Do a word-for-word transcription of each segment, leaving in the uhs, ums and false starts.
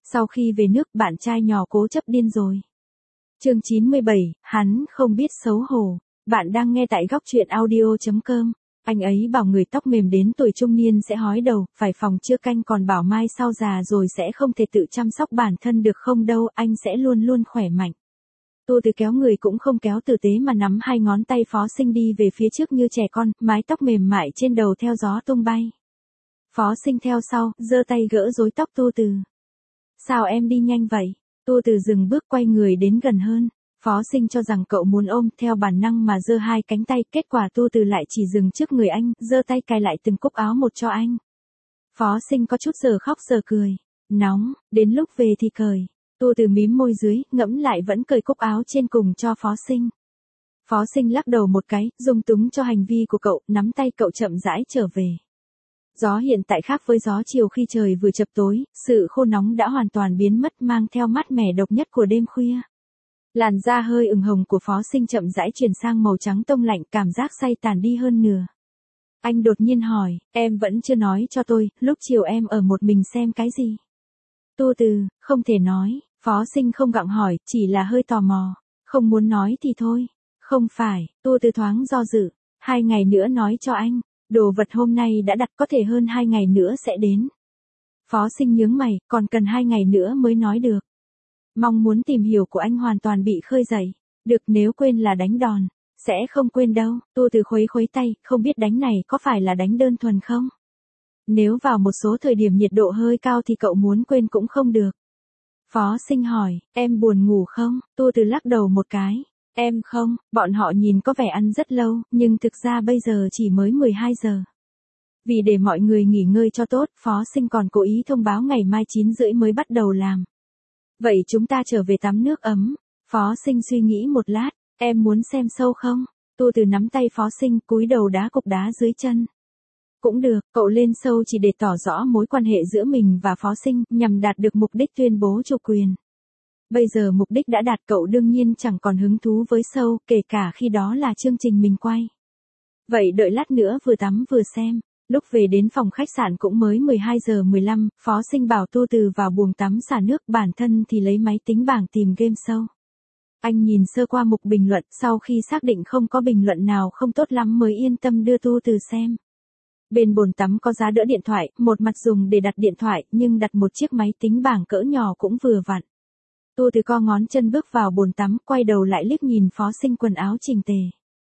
Sau khi về nước bạn trai nhỏ cố chấp điên rồi. Chương chín mươi bảy, hắn không biết xấu hổ. Bạn đang nghe tại góc truyện audio chấm com. Anh ấy bảo người tóc mềm đến tuổi trung niên sẽ hói đầu, phải phòng chưa canh, còn bảo mai sau già rồi sẽ không thể tự chăm sóc bản thân được không đâu, anh sẽ luôn luôn khỏe mạnh. Tô Từ kéo người cũng không kéo tử tế mà nắm hai ngón tay Phó Sinh đi về phía trước như trẻ con, mái tóc mềm mại trên đầu theo gió tung bay. Phó Sinh theo sau, giơ tay gỡ rối tóc Tô Từ. Sao em đi nhanh vậy? Tô Từ dừng bước quay người đến gần hơn. Phó Sinh cho rằng cậu muốn ôm, theo bản năng mà giơ hai cánh tay, kết quả Tô Từ lại chỉ dừng trước người anh, giơ tay cài lại từng cúc áo một cho anh. Phó Sinh có chút giờ khóc giờ cười. Nóng, đến lúc về thì cởi. Tô Từ mím môi dưới, ngẫm lại vẫn cởi cúc áo trên cùng cho Phó Sinh. Phó Sinh lắc đầu một cái, dung túng cho hành vi của cậu, nắm tay cậu chậm rãi trở về. Gió hiện tại khác với gió chiều khi trời vừa chập tối, sự khô nóng đã hoàn toàn biến mất, mang theo mát mẻ độc nhất của đêm khuya. Làn da hơi ửng hồng của Phó Sinh chậm rãi chuyển sang màu trắng tông lạnh, cảm giác say tàn đi hơn nửa. Anh đột nhiên hỏi, em vẫn chưa nói cho tôi, lúc chiều em ở một mình xem cái gì? Tô Từ, không thể nói. Phó Sinh không gặng hỏi, chỉ là hơi tò mò. Không muốn nói thì thôi. Không phải, Tô Từ thoáng do dự. Hai ngày nữa nói cho anh. Đồ vật hôm nay đã đặt, có thể hơn hai ngày nữa sẽ đến. Phó Sinh nhướng mày, còn cần hai ngày nữa mới nói được. Mong muốn tìm hiểu của anh hoàn toàn bị khơi dậy. Được, nếu quên là đánh đòn. Sẽ không quên đâu. Tô Từ khuấy khuấy tay, không biết đánh này có phải là đánh đơn thuần không? Nếu vào một số thời điểm nhiệt độ hơi cao thì cậu muốn quên cũng không được. Phó Sinh hỏi, em buồn ngủ không? Tô Từ lắc đầu một cái. Em không, bọn họ nhìn có vẻ ăn rất lâu, nhưng thực ra bây giờ chỉ mới mười hai giờ. Vì để mọi người nghỉ ngơi cho tốt, Phó Sinh còn cố ý thông báo ngày mai chín rưỡi mới bắt đầu làm. Vậy chúng ta trở về tắm nước ấm. Phó Sinh suy nghĩ một lát, em muốn xem show không? Tô Từ nắm tay Phó Sinh, cúi đầu đá cục đá dưới chân. Cũng được, cậu lên show chỉ để tỏ rõ mối quan hệ giữa mình và Phó Sinh, nhằm đạt được mục đích tuyên bố chủ quyền. Bây giờ mục đích đã đạt, cậu đương nhiên chẳng còn hứng thú với show, kể cả khi đó là chương trình mình quay. Vậy đợi lát nữa vừa tắm vừa xem. Lúc về đến phòng khách sạn cũng mới mười hai giờ mười lăm, Phó Sinh bảo Tô Từ vào buồng tắm xả nước, bản thân thì lấy máy tính bảng tìm game show. Anh nhìn sơ qua mục bình luận, sau khi xác định không có bình luận nào không tốt lắm mới yên tâm đưa Tô Từ xem. Bên bồn tắm có giá đỡ điện thoại, một mặt dùng để đặt điện thoại, nhưng đặt một chiếc máy tính bảng cỡ nhỏ cũng vừa vặn. Tô Từ co ngón chân bước vào bồn tắm, quay đầu lại liếc nhìn Phó Sinh quần áo chỉnh tề.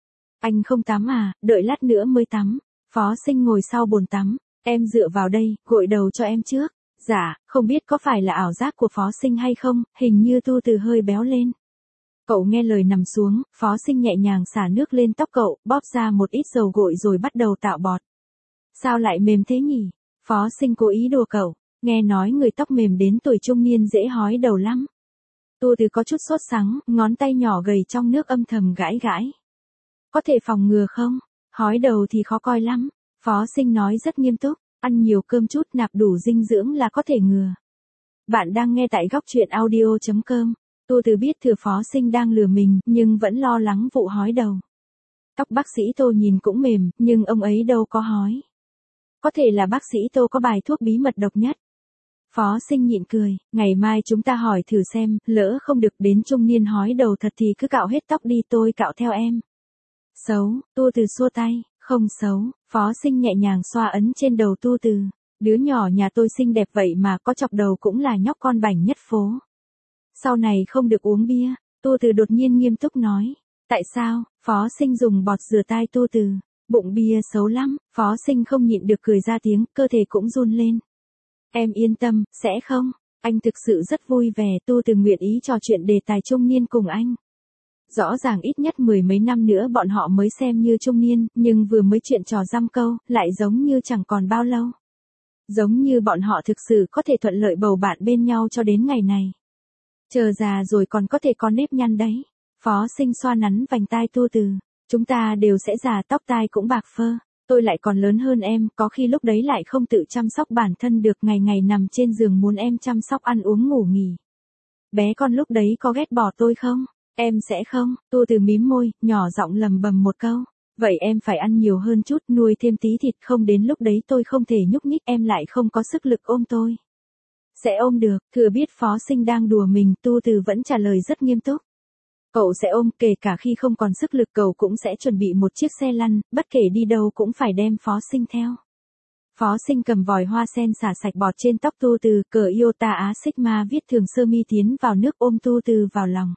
Anh không tắm à, đợi lát nữa mới tắm. Phó Sinh ngồi sau bồn tắm, em dựa vào đây, gội đầu cho em trước. Dạ, không biết có phải là ảo giác của Phó Sinh hay không, hình như Tô Từ hơi béo lên. Cậu nghe lời nằm xuống, Phó Sinh nhẹ nhàng xả nước lên tóc cậu, bóp ra một ít dầu gội rồi bắt đầu tạo bọt. Sao lại mềm thế nhỉ? Phó Sinh cố ý đùa cậu, nghe nói người tóc mềm đến tuổi trung niên dễ hói đầu lắm. Tô Từ có chút sốt sắng, ngón tay nhỏ gầy trong nước âm thầm gãi gãi. Có thể phòng ngừa không? Hói đầu thì khó coi lắm. Phó Sinh nói rất nghiêm túc, ăn nhiều cơm chút, nạp đủ dinh dưỡng là có thể ngừa. Bạn đang nghe tại góc truyện audio chấm com. Tô Từ biết thừa Phó Sinh đang lừa mình, nhưng vẫn lo lắng vụ hói đầu. Tóc bác sĩ Tô nhìn cũng mềm, nhưng ông ấy đâu có hói. Có thể là bác sĩ Tô có bài thuốc bí mật độc nhất. Phó Sinh nhịn cười, ngày mai chúng ta hỏi thử xem, lỡ không được đến trung niên hói đầu thật thì cứ cạo hết tóc đi, tôi cạo theo em. Xấu, Tô Từ xua tay, không xấu. Phó Sinh nhẹ nhàng xoa ấn trên đầu Tô Từ. Đứa nhỏ nhà tôi xinh đẹp vậy mà có chọc đầu cũng là nhóc con bảnh nhất phố. Sau này không được uống bia. Tô Từ đột nhiên nghiêm túc nói. Tại sao? Phó Sinh dùng bọt rửa tai Tô Từ. Bụng bia xấu lắm. Phó Sinh không nhịn được cười ra tiếng, cơ thể cũng run lên. Em yên tâm, sẽ không. Anh thực sự rất vui vẻ. Tô Từ nguyện ý trò chuyện đề tài trung niên cùng anh. Rõ ràng ít nhất mười mấy năm nữa bọn họ mới xem như trung niên, nhưng vừa mới chuyện trò dăm câu, lại giống như chẳng còn bao lâu. Giống như bọn họ thực sự có thể thuận lợi bầu bạn bên nhau cho đến ngày này. Chờ già rồi còn có thể có nếp nhăn đấy. Phó Sinh xoa nắn vành tai Tô Từ. Chúng ta đều sẽ già, tóc tai cũng bạc phơ. Tôi lại còn lớn hơn em, có khi lúc đấy lại không tự chăm sóc bản thân được, ngày ngày nằm trên giường muốn em chăm sóc ăn uống ngủ nghỉ. Bé con lúc đấy có ghét bỏ tôi không? Em sẽ không. Tô Từ mím môi, nhỏ giọng lầm bầm một câu. Vậy em phải ăn nhiều hơn chút, nuôi thêm tí thịt, không đến lúc đấy tôi không thể nhúc nhích, em lại không có sức lực ôm tôi. Sẽ ôm được, thừa biết Phó Sinh đang đùa mình, Tu Từ vẫn trả lời rất nghiêm túc. Cậu sẽ ôm, kể cả khi không còn sức lực cậu cũng sẽ chuẩn bị một chiếc xe lăn, bất kể đi đâu cũng phải đem Phó Sinh theo. Phó Sinh cầm vòi hoa sen xả sạch bọt trên tóc Tu Từ, cờ Iota Á Sigma viết thường sơ mi tiến vào nước ôm Tu Từ vào lòng.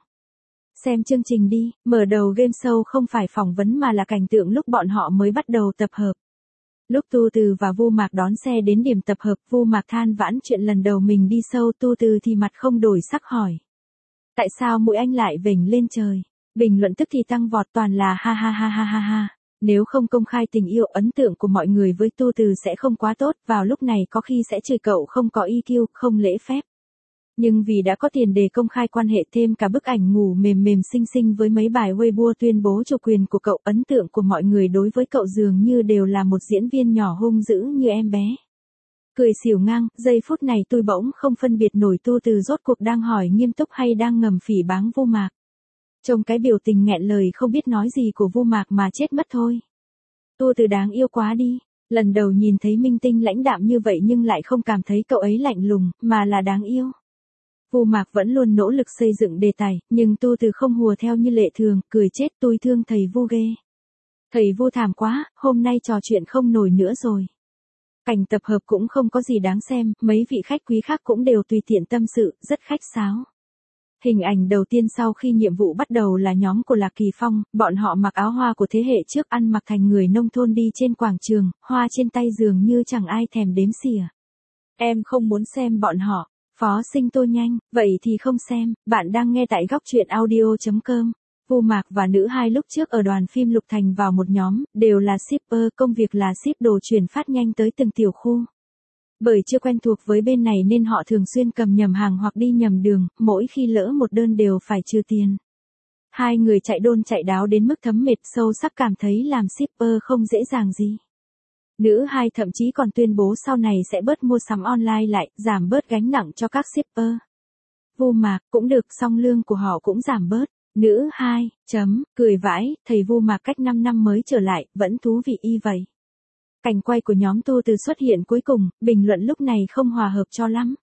Xem chương trình đi, mở đầu game show không phải phỏng vấn mà là cảnh tượng lúc bọn họ mới bắt đầu tập hợp. Lúc Tu Từ và Vu Mạc đón xe đến điểm tập hợp, Vu Mạc than vãn chuyện lần đầu mình đi show, Tu Từ thì mặt không đổi sắc hỏi. Tại sao mũi anh lại vểnh lên trời? Bình luận tức thì tăng vọt toàn là ha ha ha ha ha ha. Nếu không công khai tình yêu, ấn tượng của mọi người với Tu Từ sẽ không quá tốt, vào lúc này có khi sẽ chửi cậu không có e quy, không lễ phép. Nhưng vì đã có tiền đề công khai quan hệ thêm cả bức ảnh ngủ mềm mềm xinh xinh với mấy bài Weibo tuyên bố chủ quyền của cậu, ấn tượng của mọi người đối với cậu dường như đều là một diễn viên nhỏ hung dữ như em bé. Cười xỉu ngang, giây phút này tôi bỗng không phân biệt nổi Tu Từ rốt cuộc đang hỏi nghiêm túc hay đang ngầm phỉ báng Vu Mạc. Trông cái biểu tình nghẹn lời không biết nói gì của Vu Mạc mà chết mất thôi. Tu Từ đáng yêu quá đi, lần đầu nhìn thấy minh tinh lãnh đạm như vậy nhưng lại không cảm thấy cậu ấy lạnh lùng, mà là đáng yêu. Vu Mạc vẫn luôn nỗ lực xây dựng đề tài, nhưng Tu Từ không hùa theo như lệ thường, cười chết tôi thương thầy Vu ghê. Thầy Vu thảm quá, hôm nay trò chuyện không nổi nữa rồi. Cảnh tập hợp cũng không có gì đáng xem, mấy vị khách quý khác cũng đều tùy tiện tâm sự, rất khách sáo. Hình ảnh đầu tiên sau khi nhiệm vụ bắt đầu là nhóm của Lạc Kỳ Phong, bọn họ mặc áo hoa của thế hệ trước ăn mặc thành người nông thôn đi trên quảng trường, hoa trên tay dường như chẳng ai thèm đếm xỉa. Em không muốn xem bọn họ. Phó Sinh tôi nhanh, vậy thì không xem, bạn đang nghe tại góc truyện audio chấm com. Vu Mạc và nữ hai lúc trước ở đoàn phim Lục Thành vào một nhóm, đều là shipper, công việc là ship đồ chuyển phát nhanh tới từng tiểu khu. Bởi chưa quen thuộc với bên này nên họ thường xuyên cầm nhầm hàng hoặc đi nhầm đường, mỗi khi lỡ một đơn đều phải trừ tiền. Hai người chạy đôn chạy đáo đến mức thấm mệt, sâu sắc cảm thấy làm shipper không dễ dàng gì. Nữ hai thậm chí còn tuyên bố sau này sẽ bớt mua sắm online lại, giảm bớt gánh nặng cho các shipper. Vu Mạc cũng được, song lương của họ cũng giảm bớt. Nữ hai, chấm, cười vãi, thầy Vu Mạc cách năm năm mới trở lại, vẫn thú vị y vậy. Cảnh quay của nhóm Tu Từ xuất hiện cuối cùng, bình luận lúc này không hòa hợp cho lắm.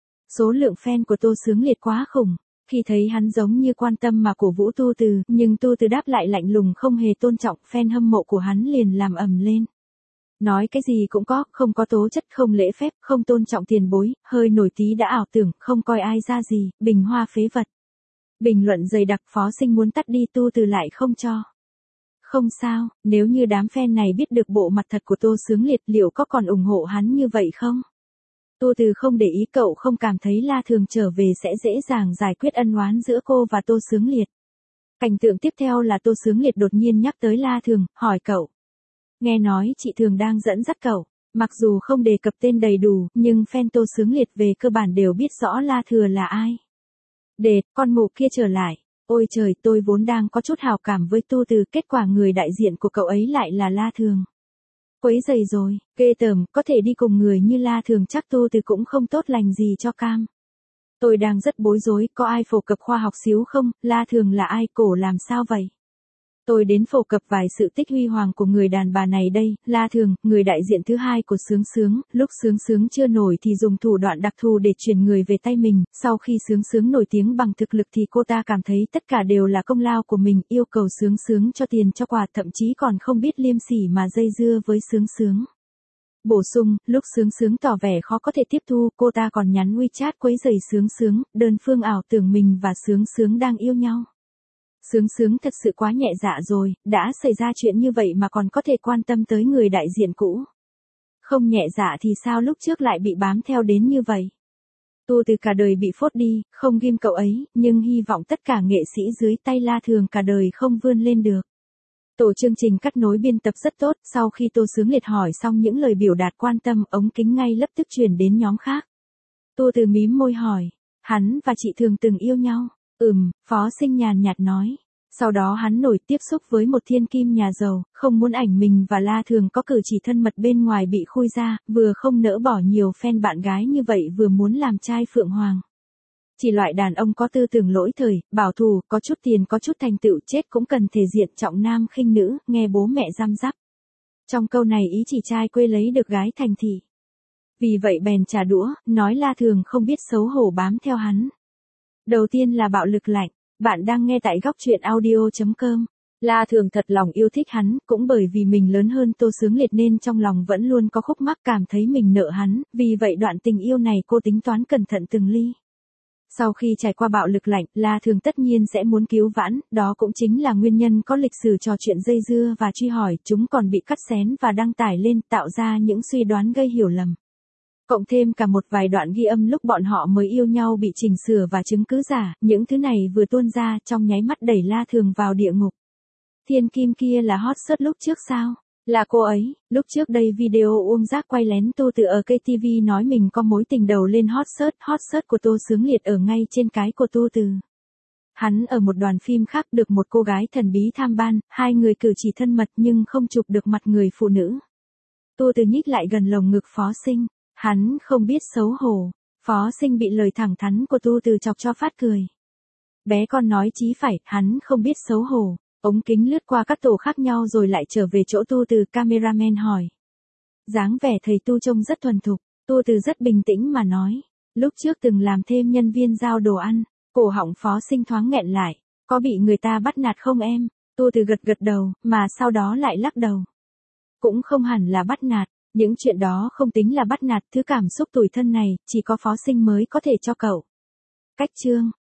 Số lượng fan của Tô Xướng Liệt quá khủng, khi thấy hắn giống như quan tâm mà cổ vũ Tu Từ, nhưng Tu Từ đáp lại lạnh lùng không hề tôn trọng, fan hâm mộ của hắn liền làm ầm lên. Nói cái gì cũng có, không có tố chất, không lễ phép, không tôn trọng tiền bối, hơi nổi tí đã ảo tưởng, không coi ai ra gì, bình hoa phế vật. Bình luận dày đặc, Phó Sinh muốn tắt đi, Tu Từ lại không cho. Không sao, nếu như đám fan này biết được bộ mặt thật của Tô Xướng Liệt liệu có còn ủng hộ hắn như vậy không? Tu Từ không để ý, cậu không cảm thấy La Thường trở về sẽ dễ dàng giải quyết ân oán giữa cô và Tô Xướng Liệt. Cảnh tượng tiếp theo là Tô Xướng Liệt đột nhiên nhắc tới La Thường, hỏi cậu. Nghe nói chị Thường đang dẫn dắt cậu, mặc dù không đề cập tên đầy đủ, nhưng fan Tô Xướng Liệt về cơ bản đều biết rõ La Thừa là ai. Đệt, con mụ kia trở lại. Ôi trời, tôi vốn đang có chút hào cảm với Tu Từ, kết quả người đại diện của cậu ấy lại là La Thường. Quấy dày rồi, ghê tởm, có thể đi cùng người như La Thường chắc Tu Từ cũng không tốt lành gì cho cam. Tôi đang rất bối rối, có ai phổ cập khoa học xíu không, La Thường là ai, cổ làm sao vậy? Tôi đến phổ cập vài sự tích huy hoàng của người đàn bà này đây, La Thường, người đại diện thứ hai của Sướng Sướng, lúc Sướng Sướng chưa nổi thì dùng thủ đoạn đặc thù để chuyển người về tay mình, sau khi Sướng Sướng nổi tiếng bằng thực lực thì cô ta cảm thấy tất cả đều là công lao của mình, yêu cầu Sướng Sướng cho tiền cho quà, thậm chí còn không biết liêm sỉ mà dây dưa với Sướng Sướng. Bổ sung, lúc Sướng Sướng tỏ vẻ khó có thể tiếp thu, cô ta còn nhắn WeChat quấy rầy Sướng Sướng, đơn phương ảo tưởng mình và Sướng Sướng đang yêu nhau. Sướng Sướng thật sự quá nhẹ dạ rồi, đã xảy ra chuyện như vậy mà còn có thể quan tâm tới người đại diện cũ. Không nhẹ dạ thì sao lúc trước lại bị bám theo đến như vậy? Tu Từ cả đời bị phốt đi, không ghim cậu ấy, nhưng hy vọng tất cả nghệ sĩ dưới tay La Thường cả đời không vươn lên được. Tổ chương trình cắt nối biên tập rất tốt, sau khi Tô Xướng Liệt hỏi xong những lời biểu đạt quan tâm, ống kính ngay lập tức chuyển đến nhóm khác. Tu Từ mím môi hỏi, hắn và chị Thường từng yêu nhau? Ừm, Phó Sinh nhàn nhạt nói. Sau đó hắn nổi tiếp xúc với một thiên kim nhà giàu, không muốn ảnh mình và La Thường có cử chỉ thân mật bên ngoài bị khui ra, vừa không nỡ bỏ nhiều fan bạn gái như vậy vừa muốn làm trai Phượng Hoàng. Chỉ loại đàn ông có tư tưởng lỗi thời, bảo thủ, có chút tiền có chút thành tựu chết cũng cần thể diện trọng nam khinh nữ, nghe bố mẹ răm rắp. Trong câu này ý chỉ trai quê lấy được gái thành thị. Vì vậy bèn trả đũa, nói La Thường không biết xấu hổ bám theo hắn. Đầu tiên là bạo lực lạnh, bạn đang nghe tại góc truyện audio chấm com. La Thường thật lòng yêu thích hắn, cũng bởi vì mình lớn hơn Tô Xướng Liệt nên trong lòng vẫn luôn có khúc mắc cảm thấy mình nợ hắn, vì vậy đoạn tình yêu này cô tính toán cẩn thận từng ly. Sau khi trải qua bạo lực lạnh, La Thường tất nhiên sẽ muốn cứu vãn, đó cũng chính là nguyên nhân có lịch sử trò chuyện dây dưa và truy hỏi, chúng còn bị cắt xén và đăng tải lên tạo ra những suy đoán gây hiểu lầm. Cộng thêm cả một vài đoạn ghi âm lúc bọn họ mới yêu nhau bị chỉnh sửa và chứng cứ giả, những thứ này vừa tuôn ra trong nháy mắt đẩy La Thường vào địa ngục. Thiên Kim kia là hot search lúc trước sao? Là cô ấy, lúc trước đây video Uông Giác quay lén Tô Từ ở ca tê vê nói mình có mối tình đầu lên hot search, hot search của Tô Xướng Liệt ở ngay trên cái của Tô Từ. Hắn ở một đoàn phim khác được một cô gái thần bí tham ban, hai người cử chỉ thân mật nhưng không chụp được mặt người phụ nữ. Tô Từ nhích lại gần lồng ngực Phó Sinh, hắn không biết xấu hổ. Phó Sinh bị lời thẳng thắn của Tô Từ chọc cho phát cười. Bé con nói chí phải, hắn không biết xấu hổ. Ống kính lướt qua các tổ khác nhau rồi lại trở về chỗ Tô Từ, cameraman hỏi. Dáng vẻ thầy Tu trông rất thuần thục, Tô Từ rất bình tĩnh mà nói. Lúc trước từng làm thêm nhân viên giao đồ ăn, cổ họng Phó Sinh thoáng nghẹn lại. Có bị người ta bắt nạt không em? Tô Từ gật gật đầu, mà sau đó lại lắc đầu. Cũng không hẳn là bắt nạt, những chuyện đó không tính là bắt nạt, thứ cảm xúc tủi thân này, chỉ có Phó Sinh mới có thể cho cậu. Cách chương.